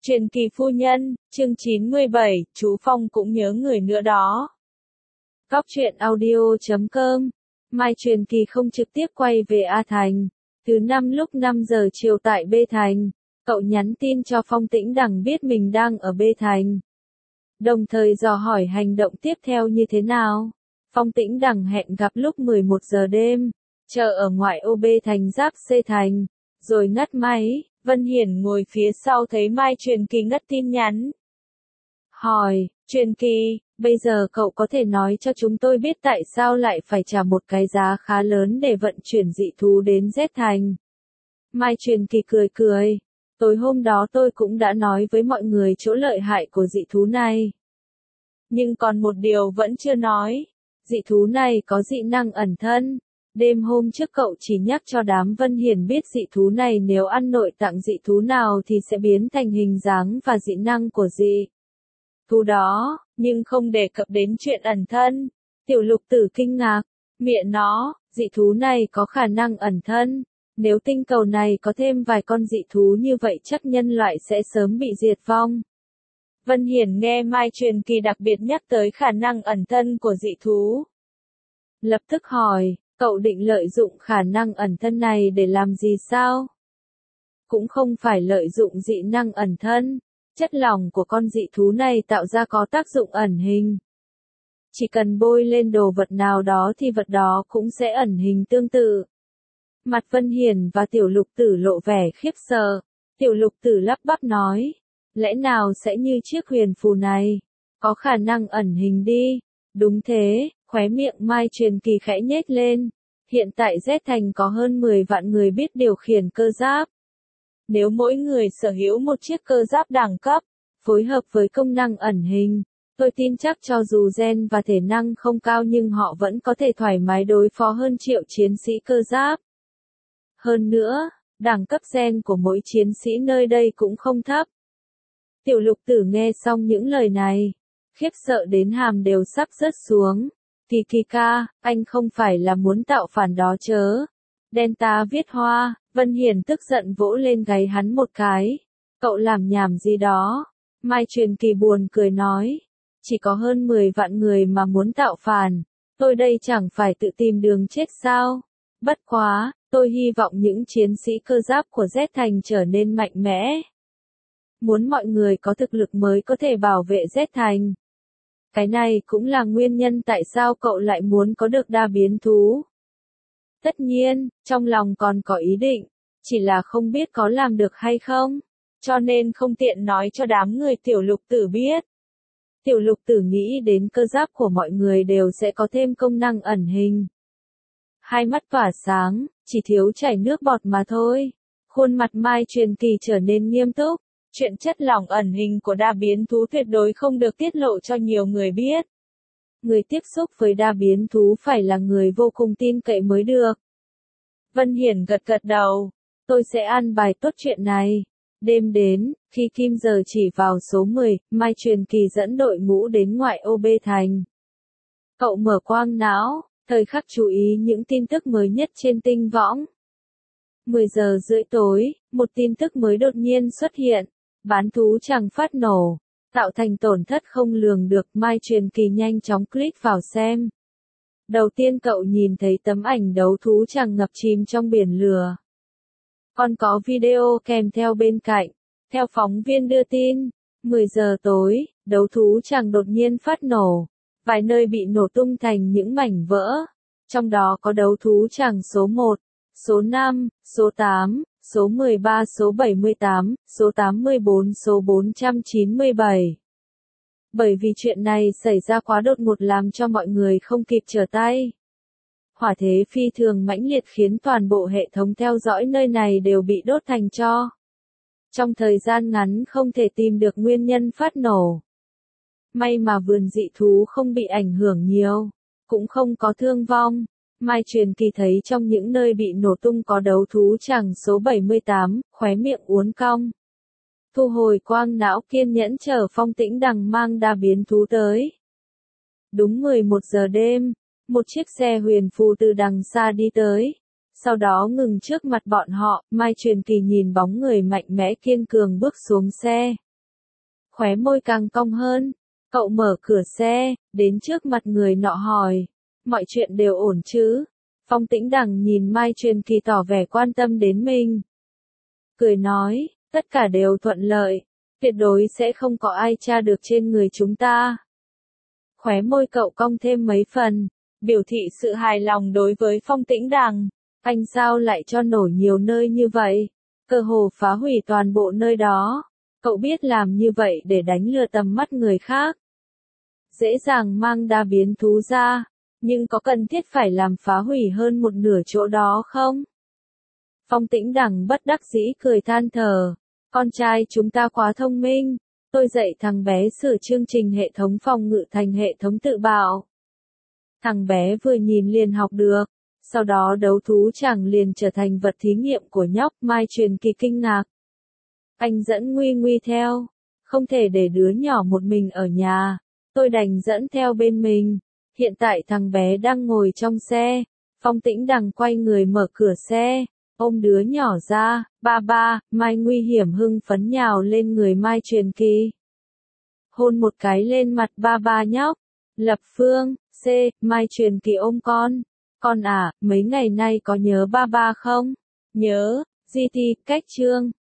Truyền kỳ phu nhân, chương 97, chú Phong cũng nhớ người nữa đó. Góc truyện audio.com. Mai truyền kỳ không trực tiếp quay về A Thành. Thứ năm lúc 5 giờ chiều tại B Thành, cậu nhắn tin cho Phong Tĩnh Đằng biết mình đang ở B Thành. Đồng thời dò hỏi hành động tiếp theo như thế nào. Phong Tĩnh Đằng hẹn gặp lúc 11 giờ đêm, chờ ở ngoại ô B Thành giáp C Thành, rồi ngắt máy. Vân Hiển ngồi phía sau thấy Mai Truyền Kỳ ngắt tin nhắn. Hỏi, Truyền Kỳ, bây giờ cậu có thể nói cho chúng tôi biết tại sao lại phải trả một cái giá khá lớn để vận chuyển dị thú đến Z Thành. Mai Truyền Kỳ cười cười. Tối hôm đó tôi cũng đã nói với mọi người chỗ lợi hại của dị thú này. Nhưng còn một điều vẫn chưa nói. Dị thú này có dị năng ẩn thân. Đêm hôm trước cậu chỉ nhắc cho đám Vân Hiển biết dị thú này nếu ăn nội tạng dị thú nào thì sẽ biến thành hình dáng và dị năng của dị thú đó, nhưng không đề cập đến chuyện ẩn thân. Tiểu Lục Tử kinh ngạc, mẹ nó, dị thú này có khả năng ẩn thân. Nếu tinh cầu này có thêm vài con dị thú như vậy chắc nhân loại sẽ sớm bị diệt vong. Vân Hiển nghe Mai Truyền Kỳ đặc biệt nhắc tới khả năng ẩn thân của dị thú. Lập tức hỏi, cậu định lợi dụng khả năng ẩn thân này để làm gì sao? Cũng không phải lợi dụng dị năng ẩn thân. Chất lỏng của con dị thú này tạo ra có tác dụng ẩn hình. Chỉ cần bôi lên đồ vật nào đó thì vật đó cũng sẽ ẩn hình tương tự. Mặt Vân Hiển và Tiểu Lục Tử lộ vẻ khiếp sợ. Tiểu Lục Tử lắp bắp nói, lẽ nào sẽ như chiếc huyền phù này, có khả năng ẩn hình đi. Đúng thế, khóe miệng Mai Truyền Kỳ khẽ nhếch lên. Hiện tại Z Thành có hơn 10 vạn người biết điều khiển cơ giáp. Nếu mỗi người sở hữu một chiếc cơ giáp đẳng cấp, phối hợp với công năng ẩn hình, tôi tin chắc cho dù gen và thể năng không cao nhưng họ vẫn có thể thoải mái đối phó hơn triệu chiến sĩ cơ giáp. Hơn nữa, đẳng cấp gen của mỗi chiến sĩ nơi đây cũng không thấp. Tiểu Lục Tử nghe xong những lời này, khiếp sợ đến hàm đều sắp rớt xuống. Kỳ ca, anh không phải là muốn tạo phản đó chớ. Delta viết hoa, Vân Hiển tức giận vỗ lên gáy hắn một cái. Cậu làm nhảm gì đó? Mai Truyền Kỳ buồn cười nói. Chỉ có hơn 10 vạn người mà muốn tạo phản. Tôi đây chẳng phải tự tìm đường chết sao? Bất quá, tôi hy vọng những chiến sĩ cơ giáp của Z Thành trở nên mạnh mẽ. Muốn mọi người có thực lực mới có thể bảo vệ Z Thành. Cái này cũng là nguyên nhân tại sao cậu lại muốn có được đa biến thú. Tất nhiên, trong lòng còn có ý định, chỉ là không biết có làm được hay không, cho nên không tiện nói cho đám người Tiểu Lục Tử biết. Tiểu Lục Tử nghĩ đến cơ giáp của mọi người đều sẽ có thêm công năng ẩn hình. Hai mắt tỏa sáng, chỉ thiếu chảy nước bọt mà thôi. Khuôn mặt Mai Truyền Kỳ trở nên nghiêm túc. Chuyện chất lỏng ẩn hình của đa biến thú tuyệt đối không được tiết lộ cho nhiều người biết. Người tiếp xúc với đa biến thú phải là người vô cùng tin cậy mới được. Vân Hiển gật gật đầu. Tôi sẽ an bài tốt chuyện này. Đêm đến, khi kim giờ chỉ vào số 10, Mai Truyền Kỳ dẫn đội ngũ đến ngoại ô B Thành. Cậu mở quang não, thời khắc chú ý những tin tức mới nhất trên tinh võng. 10 giờ rưỡi tối, một tin tức mới đột nhiên xuất hiện. Bán thú chẳng phát nổ, tạo thành tổn thất không lường được. Mai Truyền Kỳ nhanh chóng click vào xem. Đầu tiên cậu nhìn thấy tấm ảnh đấu thú chẳng ngập chìm trong biển lửa. Còn có video kèm theo bên cạnh. Theo phóng viên đưa tin, 10 giờ tối, đấu thú chẳng đột nhiên phát nổ. Vài nơi bị nổ tung thành những mảnh vỡ. Trong đó có đấu thú chẳng số 1, số 5, số 8. Số 13, số 78, số 84, số 497. Bởi vì chuyện này xảy ra quá đột ngột làm cho mọi người không kịp trở tay. Hỏa thế phi thường mãnh liệt khiến toàn bộ hệ thống theo dõi nơi này đều bị đốt thành tro. Trong thời gian ngắn không thể tìm được nguyên nhân phát nổ. May mà vườn dị thú không bị ảnh hưởng nhiều, cũng không có thương vong. Mai Truyền Kỳ thấy trong những nơi bị nổ tung có đấu thú chẳng số 78, khóe miệng uốn cong. Thu hồi quang não kiên nhẫn chờ Phong Tĩnh Đằng mang đa biến thú tới. Đúng 11 giờ đêm, một chiếc xe huyền phù từ đằng xa đi tới. Sau đó ngừng trước mặt bọn họ, Mai Truyền Kỳ nhìn bóng người mạnh mẽ kiên cường bước xuống xe. Khóe môi càng cong hơn. Cậu mở cửa xe, đến trước mặt người nọ hỏi. Mọi chuyện đều ổn chứ? Phong Tĩnh Đằng nhìn Mai Truyền Kỳ tỏ vẻ quan tâm đến mình. Cười nói, tất cả đều thuận lợi. Tuyệt đối sẽ không có ai tra được trên người chúng ta. Khóe môi cậu cong thêm mấy phần, biểu thị sự hài lòng đối với Phong Tĩnh Đằng. Anh sao lại cho nổ nhiều nơi như vậy? Cơ hồ phá hủy toàn bộ nơi đó. Cậu biết làm như vậy để đánh lừa tầm mắt người khác. Dễ dàng mang đa biến thú ra, nhưng có cần thiết phải làm phá hủy hơn một nửa chỗ đó không? Phong Tĩnh Đằng bất đắc dĩ cười than thở. Con trai chúng ta quá thông minh. Tôi dạy thằng bé sửa chương trình hệ thống phòng ngự thành hệ thống tự bảo. Thằng bé vừa nhìn liền học được. Sau đó đấu thú chẳng liền trở thành vật thí nghiệm của nhóc. Mai Truyền Kỳ kinh ngạc. Anh dẫn Nguy Nguy theo. Không thể để đứa nhỏ một mình ở nhà. Tôi đành dẫn theo bên mình. Hiện tại thằng bé đang ngồi trong xe. Phong Tĩnh Đằng quay người mở cửa xe. Ôm đứa nhỏ ra. Ba ba, Mai Nguy hiểm hưng phấn nhào lên người Mai Truyền Kỳ. Hôn một cái lên mặt ba ba nhóc. Lập Phương, C, Mai Truyền Kỳ ôm con. Con à, mấy ngày nay có nhớ ba ba không? Nhớ, GT, cách chương.